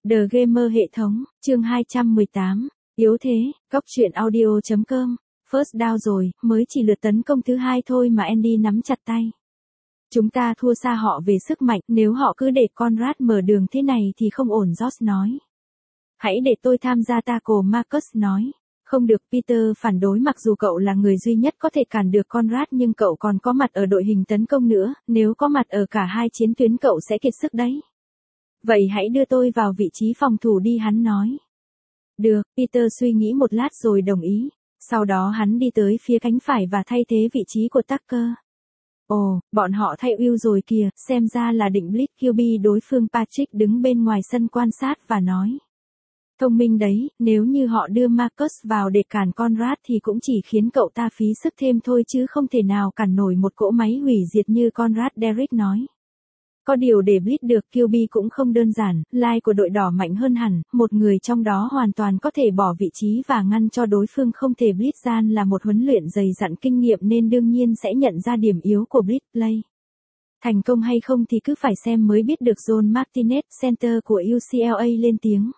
The Gamer hệ thống, chương 218, yếu thế, góc truyện audio.com, first down rồi, mới chỉ lượt tấn công thứ hai thôi mà Andy nắm chặt tay. Chúng ta thua xa họ về sức mạnh, nếu họ cứ để Conrad mở đường thế này thì không ổn, Josh nói. Hãy để tôi tham gia tackle, Marcus nói. Không được, Peter phản đối, mặc dù cậu là người duy nhất có thể cản được Conrad nhưng cậu còn có mặt ở đội hình tấn công nữa, nếu có mặt ở cả hai chiến tuyến cậu sẽ kiệt sức đấy. Vậy hãy đưa tôi vào vị trí phòng thủ đi, hắn nói. Được, Peter suy nghĩ một lát rồi đồng ý. Sau đó hắn đi tới phía cánh phải và thay thế vị trí của Tucker. Ồ, bọn họ thay Will rồi kìa, xem ra là định blitz QB đối phương. Patrick đứng bên ngoài sân quan sát và nói. Thông minh đấy, nếu như họ đưa Marcus vào để cản Conrad thì cũng chỉ khiến cậu ta phí sức thêm thôi chứ không thể nào cản nổi một cỗ máy hủy diệt như Conrad, Derek nói. Có điều để blitz được QB cũng không đơn giản, line của đội đỏ mạnh hơn hẳn, một người trong đó hoàn toàn có thể bỏ vị trí và ngăn cho đối phương không thể blitz. Gian là một huấn luyện dày dặn kinh nghiệm nên đương nhiên sẽ nhận ra điểm yếu của blitz play. Thành công hay không thì cứ phải xem mới biết được. John Martinez, center của UCLA lên tiếng.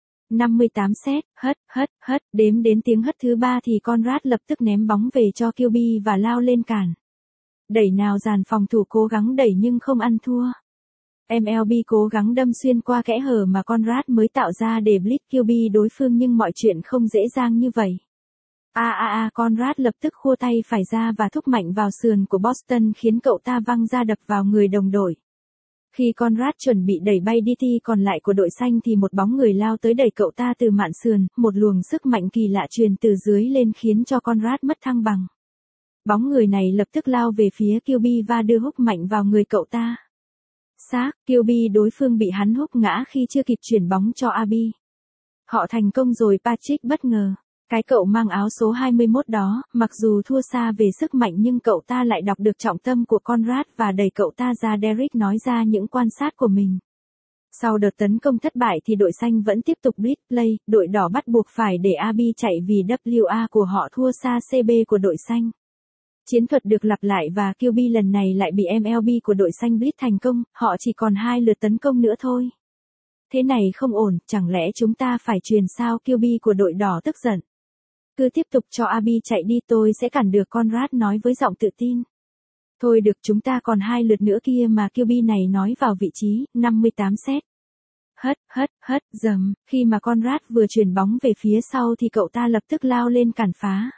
58 set, hất, đếm đến tiếng hất thứ 3 thì Conrad lập tức ném bóng về cho QB và lao lên cản. Đẩy nào dàn phòng thủ cố gắng đẩy nhưng không ăn thua. MLB cố gắng đâm xuyên qua kẽ hở mà Conrad mới tạo ra để blitz QB đối phương nhưng mọi chuyện không dễ dàng như vậy. Conrad lập tức khua tay phải ra và thúc mạnh vào sườn của Boston khiến cậu ta văng ra đập vào người đồng đội. Khi Conrad chuẩn bị đẩy bay DT còn lại của đội xanh thì một bóng người lao tới đẩy cậu ta từ mạn sườn, một luồng sức mạnh kỳ lạ truyền từ dưới lên khiến cho Conrad mất thăng bằng. Bóng người này lập tức lao về phía QB và đưa húc mạnh vào người cậu ta. Xác, QB đối phương bị hắn húc ngã khi chưa kịp chuyển bóng cho Abi. Họ thành công rồi, Patrick bất ngờ. Cái cậu mang áo số 21 đó, mặc dù thua xa về sức mạnh nhưng cậu ta lại đọc được trọng tâm của Conrad và đẩy cậu ta ra. Derek nói ra những quan sát của mình. Sau đợt tấn công thất bại thì đội xanh vẫn tiếp tục blitz play, đội đỏ bắt buộc phải để Abi chạy vì WA của họ thua xa CB của đội xanh. Chiến thuật được lặp lại và QB lần này lại bị MLB của đội xanh blitz thành công, họ chỉ còn 2 lượt tấn công nữa thôi. Thế này không ổn, chẳng lẽ chúng ta phải truyền sao? QB của đội đỏ tức giận. Cứ tiếp tục cho Abi chạy đi, tôi sẽ cản được, Conrad nói với giọng tự tin. Thôi được, chúng ta còn 2 lượt nữa kia mà, QB này nói vào vị trí. 58 set. Hất, dầm, khi mà Conrad vừa chuyển bóng về phía sau thì cậu ta lập tức lao lên cản phá.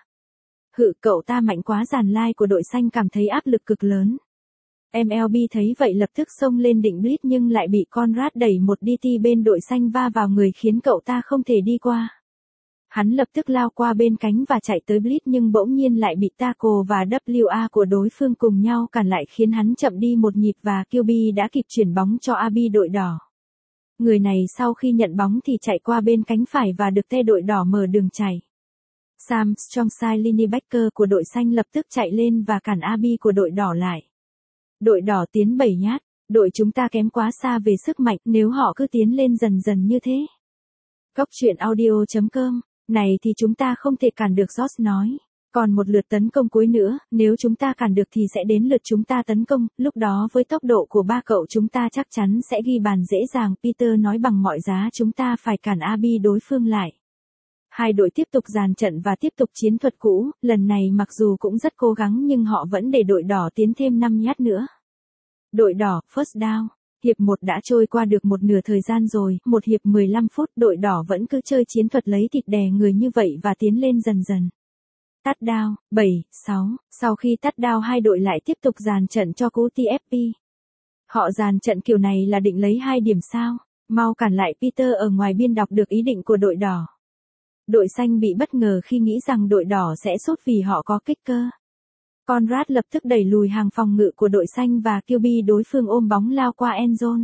Cậu ta mạnh quá, dàn line của đội xanh cảm thấy áp lực cực lớn. MLB thấy vậy lập tức xông lên định blitz nhưng lại bị Conrad đẩy một DT bên đội xanh va vào người khiến cậu ta không thể đi qua. Hắn lập tức lao qua bên cánh và chạy tới blitz nhưng bỗng nhiên lại bị tackle và WA của đối phương cùng nhau cản lại khiến hắn chậm đi một nhịp và QB đã kịp chuyển bóng cho Abi đội đỏ. Người này sau khi nhận bóng thì chạy qua bên cánh phải và được T đội đỏ mở đường chạy. Sam Strongside, linebacker của đội xanh lập tức chạy lên và cản Abi của đội đỏ lại. Đội đỏ tiến 7 nhát, đội chúng ta kém quá xa về sức mạnh nếu họ cứ tiến lên dần dần như thế. Góc truyện audio.com, này thì chúng ta không thể cản được, Josh nói. Còn một lượt tấn công cuối nữa, nếu chúng ta cản được thì sẽ đến lượt chúng ta tấn công, lúc đó với tốc độ của ba cậu chúng ta chắc chắn sẽ ghi bàn dễ dàng. Peter nói bằng mọi giá chúng ta phải cản Abi đối phương lại. Hai đội tiếp tục dàn trận và tiếp tục chiến thuật cũ, lần này mặc dù cũng rất cố gắng nhưng họ vẫn để đội đỏ tiến thêm 5 nhát nữa. Đội đỏ, first down. Hiệp 1 đã trôi qua được một nửa thời gian rồi, một hiệp 15 phút, đội đỏ vẫn cứ chơi chiến thuật lấy thịt đè người như vậy và tiến lên dần dần. Touchdown, 7-6, sau khi touchdown hai đội lại tiếp tục dàn trận cho cú TFP. Họ dàn trận kiểu này là định lấy 2 điểm sao? Mau cản lại, Peter ở ngoài biên đọc được ý định của đội đỏ. Đội xanh bị bất ngờ khi nghĩ rằng đội đỏ sẽ sút vì họ có kicker. Conrad lập tức đẩy lùi hàng phòng ngự của đội xanh và QB đối phương ôm bóng lao qua end zone.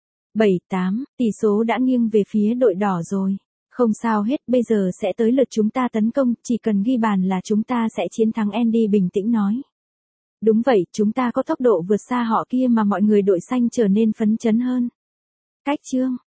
7-8, tỷ số đã nghiêng về phía đội đỏ rồi. Không sao hết, bây giờ sẽ tới lượt chúng ta tấn công, chỉ cần ghi bàn là chúng ta sẽ chiến thắng, Andy bình tĩnh nói. Đúng vậy, chúng ta có tốc độ vượt xa họ kia mà. Mọi người đội xanh trở nên phấn chấn hơn. Cách chương